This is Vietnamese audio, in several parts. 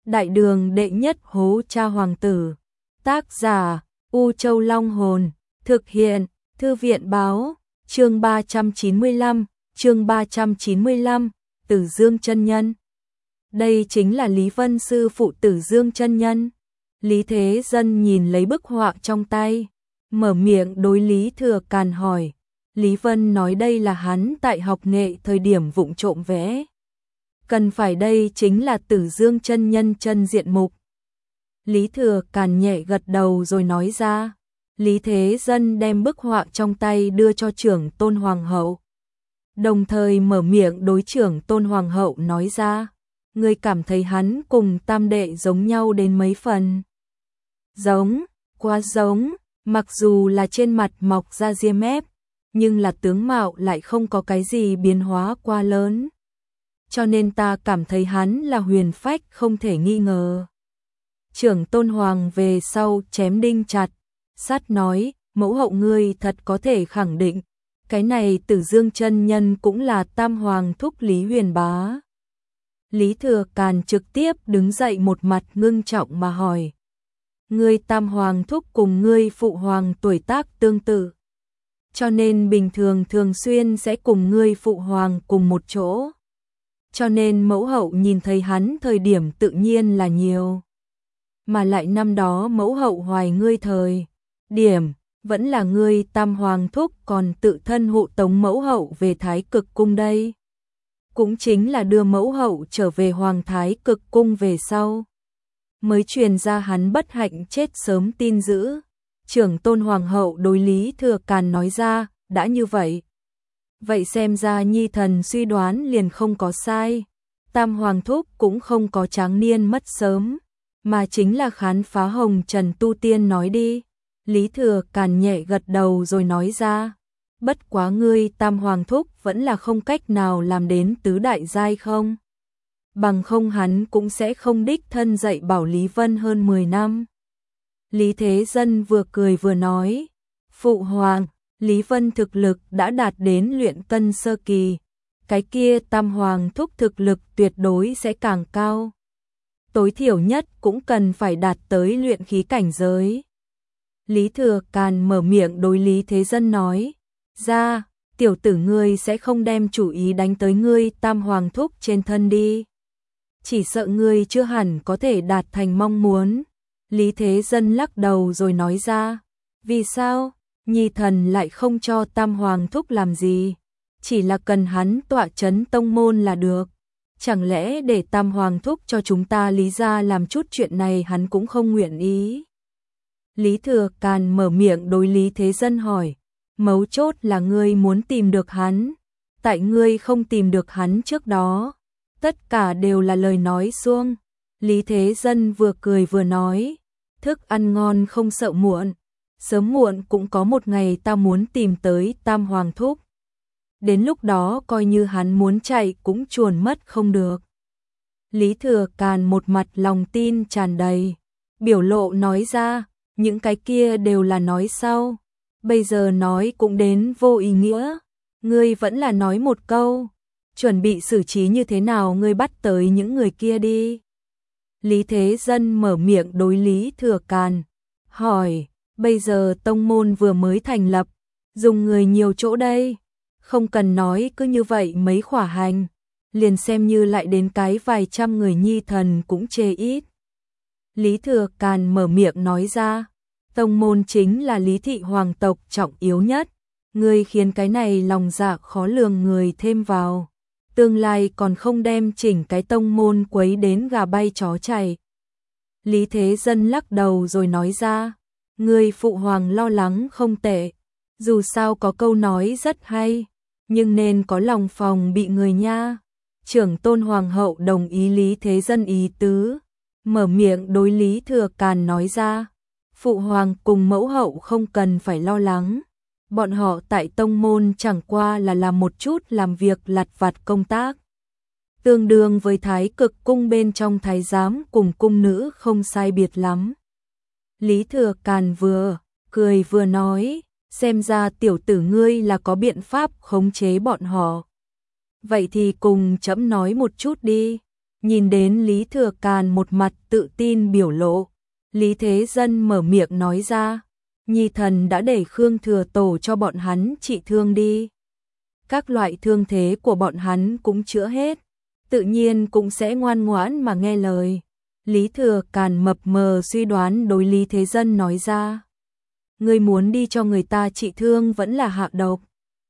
Đại đường đệ nhất hố cha hoàng tử. Tác giả U Châu Long Hồn. Thực hiện Thư viện Báo. Chương 395. Chương 395. Tử Dương chân nhân. Đây chính là Lý Vân sư phụ Tử Dương chân nhân. Lý Thế Dân nhìn lấy bức họa trong tay, mở miệng đối Lý Thừa Càn hỏi. Lý Vân nói đây là hắn tại học nghệ thời điểm vụng trộm vẽ. Cần phải đây chính là Tử Dương chân nhân chân diện mục. Lý Thừa Càn nhẹ gật đầu rồi nói ra. Lý Thế Dân đem bức họa trong tay đưa cho trưởng tôn hoàng hậu. Đồng thời mở miệng đối trưởng tôn hoàng hậu nói ra. Ngươi cảm thấy hắn cùng tam đệ giống nhau đến mấy phần? Giống, quá giống, mặc dù là trên mặt mọc ra ria mép, nhưng là tướng mạo lại không có cái gì biến hóa quá lớn. Cho nên ta cảm thấy hắn là huyền phách không thể nghi ngờ. Trưởng tôn hoàng về sau chém đinh chặt, sắt nói, mẫu hậu ngươi thật có thể khẳng định, cái này Tử Dương chân nhân cũng là tam hoàng thúc Lý Huyền Bá. Lý Thừa Càn trực tiếp đứng dậy một mặt ngưng trọng mà hỏi. Ngươi tam hoàng thúc cùng ngươi phụ hoàng tuổi tác tương tự, cho nên bình thường thường xuyên sẽ cùng ngươi phụ hoàng cùng một chỗ. Cho nên mẫu hậu nhìn thấy hắn thời điểm tự nhiên là nhiều. Mà lại năm đó mẫu hậu hoài ngươi thời điểm, vẫn là ngươi tam hoàng thúc còn tự thân hộ tống mẫu hậu về Thái Cực Cung đây. Cũng chính là đưa mẫu hậu trở về Hoàng Thái Cực Cung về sau, mới truyền ra hắn bất hạnh chết sớm tin dữ. Trưởng tôn hoàng hậu đối Lý Thừa Càn nói ra, đã như vậy. Vậy xem ra nhi thần suy đoán liền không có sai. Tam hoàng thúc cũng không có tráng niên mất sớm, mà chính là khán phá hồng trần tu tiên nói đi. Lý Thừa Càn nhẹ gật đầu rồi nói ra. Bất quá ngươi tam hoàng thúc vẫn là không cách nào làm đến tứ đại giai không? Bằng không hắn cũng sẽ không đích thân dạy bảo Lý Vân hơn 10 năm. Lý Thế Dân vừa cười vừa nói. Phụ hoàng, Lý Vân thực lực đã đạt đến luyện cân sơ kỳ. Cái kia tam hoàng thúc thực lực tuyệt đối sẽ càng cao. Tối thiểu nhất cũng cần phải đạt tới luyện khí cảnh giới. Lý Thừa Càn mở miệng đối Lý Thế Dân nói. Ra, tiểu tử ngươi sẽ không đem chủ ý đánh tới ngươi tam hoàng thúc trên thân đi. Chỉ sợ ngươi chưa hẳn có thể đạt thành mong muốn. Lý Thế Dân lắc đầu rồi nói ra. Vì sao? Nhi thần lại không cho tam hoàng thúc làm gì. Chỉ là cần hắn tọa chấn tông môn là được. Chẳng lẽ để tam hoàng thúc cho chúng ta Lý gia làm chút chuyện này hắn cũng không nguyện ý. Lý Thừa Càn mở miệng đối Lý Thế Dân hỏi. Mấu chốt là ngươi muốn tìm được hắn. Tại ngươi không tìm được hắn trước đó, tất cả đều là lời nói suông. Lý Thế Dân vừa cười vừa nói. Thức ăn ngon không sợ muộn. Sớm muộn cũng có một ngày ta muốn tìm tới tam hoàng thúc. Đến lúc đó coi như hắn muốn chạy cũng chuồn mất không được. Lý Thừa Càn một mặt lòng tin tràn đầy, biểu lộ nói ra. Những cái kia đều là nói sau. Bây giờ nói cũng đến vô ý nghĩa. Ngươi vẫn là nói một câu. Chuẩn bị xử trí như thế nào ngươi bắt tới những người kia đi. Lý Thế Dân mở miệng đối Lý Thừa Càn. Hỏi, bây giờ tông môn vừa mới thành lập. Dùng người nhiều chỗ đây. Không cần nói cứ như vậy mấy khỏa hành. Liền xem như lại đến cái vài trăm người nhi thần cũng chê ít. Lý Thừa Càn mở miệng nói ra. Tông môn chính là Lý thị hoàng tộc trọng yếu nhất. Ngươi khiến cái này lòng dạ khó lường người thêm vào. Tương lai còn không đem chỉnh cái tông môn quấy đến gà bay chó chạy. Lý Thế Dân lắc đầu rồi nói ra. Ngươi phụ hoàng lo lắng không tệ. Dù sao có câu nói rất hay. Nhưng nên có lòng phòng bị người nha. Trưởng tôn hoàng hậu đồng ý Lý Thế Dân ý tứ. Mở miệng đối Lý Thừa Càn nói ra. Phụ hoàng cùng mẫu hậu không cần phải lo lắng. Bọn họ tại tông môn chẳng qua là làm một chút làm việc lặt vặt công tác. Tương đương với Thái Cực Cung bên trong thái giám cùng cung nữ không sai biệt lắm. Lý Thừa Càn vừa cười vừa nói. Xem ra tiểu tử ngươi là có biện pháp khống chế bọn họ. Vậy thì cùng trẫm nói một chút đi. Nhìn đến Lý Thừa Càn một mặt tự tin biểu lộ, Lý Thế Dân mở miệng nói ra, Nhi thần đã để Khương Thừa Tổ cho bọn hắn trị thương đi. Các loại thương thế của bọn hắn cũng chữa hết, tự nhiên cũng sẽ ngoan ngoãn mà nghe lời. Lý Thừa Càn mập mờ suy đoán đối Lý Thế Dân nói ra. Ngươi muốn đi cho người ta trị thương vẫn là hạ độc.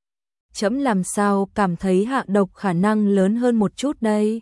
Trẫm làm sao cảm thấy hạ độc khả năng lớn hơn một chút đây.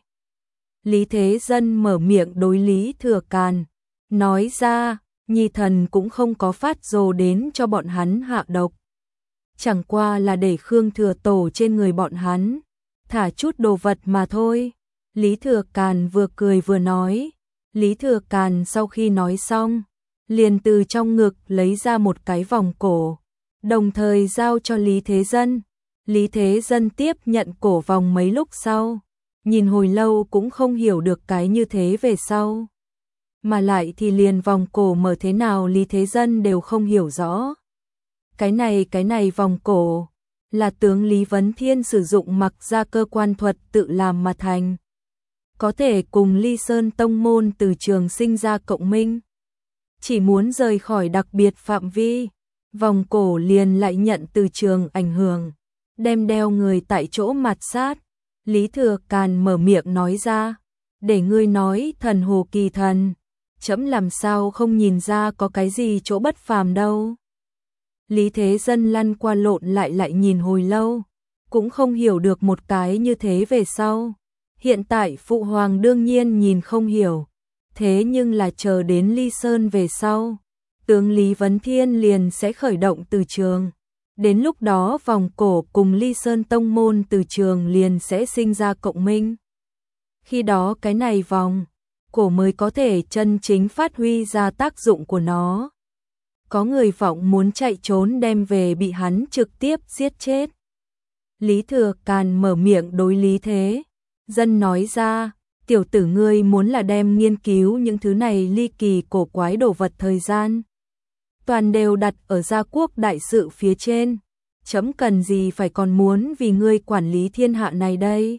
Lý Thế Dân mở miệng đối Lý Thừa Càn, nói ra, Nhi thần cũng không có phát rồ đến cho bọn hắn hạ độc. Chẳng qua là để Khương Thừa Tổ trên người bọn hắn, thả chút đồ vật mà thôi. Lý Thừa Càn vừa cười vừa nói. Lý Thừa Càn sau khi nói xong, liền từ trong ngực lấy ra một cái vòng cổ, đồng thời giao cho Lý Thế Dân. Lý Thế Dân tiếp nhận cổ vòng mấy lúc sau, nhìn hồi lâu cũng không hiểu được cái như thế về sau. Mà lại thì liền vòng cổ mở thế nào Lý Thế Dân đều không hiểu rõ. Cái này vòng cổ, là tướng Lý Vấn Thiên sử dụng mặc ra cơ quan thuật tự làm mà thành. Có thể cùng Ly Sơn Tông Môn từ trường sinh ra cộng minh. Chỉ muốn rời khỏi đặc biệt phạm vi, vòng cổ liền lại nhận từ trường ảnh hưởng, đem đeo người tại chỗ mạt sát. Lý Thừa Càn mở miệng nói ra, để ngươi nói thần hồ kỳ thần, trẫm làm sao không nhìn ra có cái gì chỗ bất phàm đâu. Lý Thế Dân lăn qua lộn lại nhìn hồi lâu, cũng không hiểu được một cái như thế về sau. Hiện tại Phụ Hoàng đương nhiên nhìn không hiểu, thế nhưng là chờ đến Ly Sơn về sau, tướng Lý Vấn Thiên liền sẽ khởi động từ trường. Đến lúc đó vòng cổ cùng Ly Sơn Tông Môn từ trường liền sẽ sinh ra cộng minh. Khi đó cái này vòng cổ mới có thể chân chính phát huy ra tác dụng của nó. Có người vọng muốn chạy trốn đem về bị hắn trực tiếp giết chết. Lý Thừa Càn mở miệng đối Lý Thế Dân nói ra, tiểu tử ngươi muốn là đem nghiên cứu những thứ này ly kỳ cổ quái đồ vật thời gian. Toàn đều đặt ở gia quốc đại sự phía trên, chấm cần gì phải còn muốn vì ngươi quản lý thiên hạ này đây.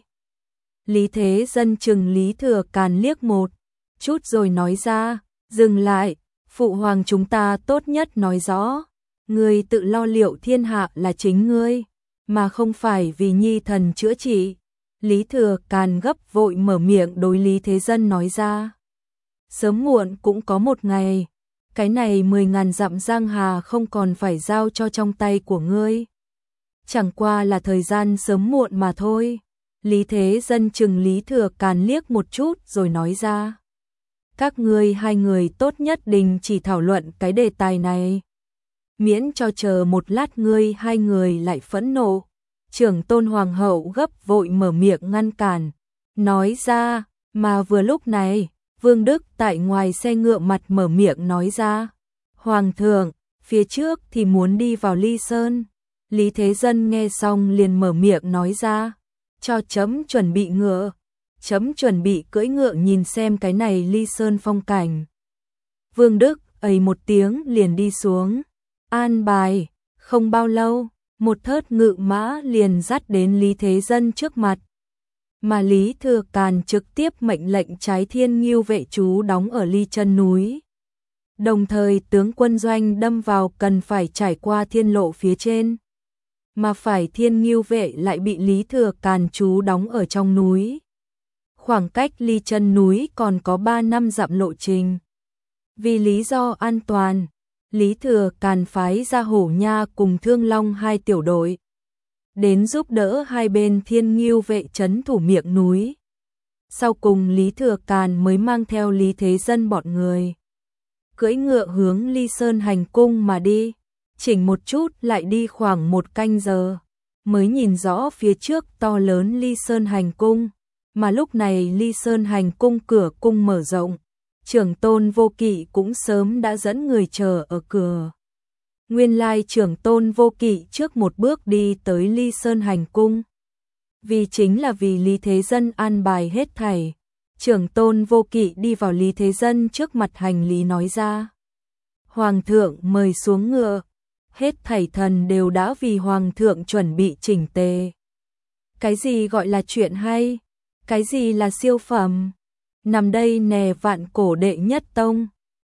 Lý Thế Dân chừng Lý Thừa Càn liếc một chút rồi nói ra, dừng lại, Phụ Hoàng chúng ta tốt nhất nói rõ, ngươi tự lo liệu thiên hạ là chính ngươi, mà không phải vì Nhi thần chữa trị. Lý Thừa Càn gấp vội mở miệng đối Lý Thế Dân nói ra. Sớm muộn cũng có một ngày, cái này 10.000 dặm giang hà không còn phải giao cho trong tay của ngươi. Chẳng qua là thời gian sớm muộn mà thôi. Lý Thế Dân chừng Lý Thừa Càn liếc một chút rồi nói ra. Các ngươi hai người tốt nhất đình chỉ thảo luận cái đề tài này. Miễn cho chờ một lát ngươi hai người lại phẫn nộ. Trưởng tôn hoàng hậu gấp vội mở miệng ngăn cản, nói ra, mà vừa lúc này, Vương Đức tại ngoài xe ngựa mặt mở miệng nói ra, Hoàng thượng, phía trước thì muốn đi vào Ly Sơn. Lý Thế Dân nghe xong liền mở miệng nói ra, cho chấm chuẩn bị ngựa, chấm chuẩn bị cưỡi ngựa nhìn xem cái này Ly Sơn phong cảnh. Vương Đức ầy một tiếng liền đi xuống, an bài, không bao lâu. Một thớt ngự mã liền dắt đến Lý Thế Dân trước mặt. Mà Lý Thừa Càn trực tiếp mệnh lệnh Trái Thiên Ngưu vệ trú đóng ở Ly chân núi. Đồng thời tướng quân doanh đâm vào cần phải trải qua thiên lộ phía trên. Mà phải Thiên Ngưu vệ lại bị Lý Thừa Càn trú đóng ở trong núi. Khoảng cách Ly chân núi còn có 3 năm dặm lộ trình. Vì lý do an toàn, Lý Thừa Càn phái ra Hổ Nha cùng Thương Long hai tiểu đội, đến giúp đỡ hai bên Thiên Ngưu vệ trấn thủ miệng núi. Sau cùng Lý Thừa Càn mới mang theo Lý Thế Dân bọn người, cưỡi ngựa hướng Ly Sơn hành cung mà đi, chỉnh một chút lại đi khoảng 1 canh giờ, mới nhìn rõ phía trước to lớn Ly Sơn hành cung, mà lúc này Ly Sơn hành cung cửa cung mở rộng. Trưởng tôn Vô Kỵ cũng sớm đã dẫn người chờ ở cửa. Nguyên lai trưởng tôn Vô Kỵ trước một bước đi tới Ly Sơn hành cung. Vì chính là vì Lý Thế Dân an bài hết thảy. Trưởng tôn Vô Kỵ đi vào Lý Thế Dân trước mặt hành lý nói ra. Hoàng thượng mời xuống ngựa. Hết thảy thần đều đã vì Hoàng thượng chuẩn bị chỉnh tề. Cái gì gọi là chuyện hay? Cái gì là siêu phẩm? nằm đây nè vạn cổ đệ nhất tông.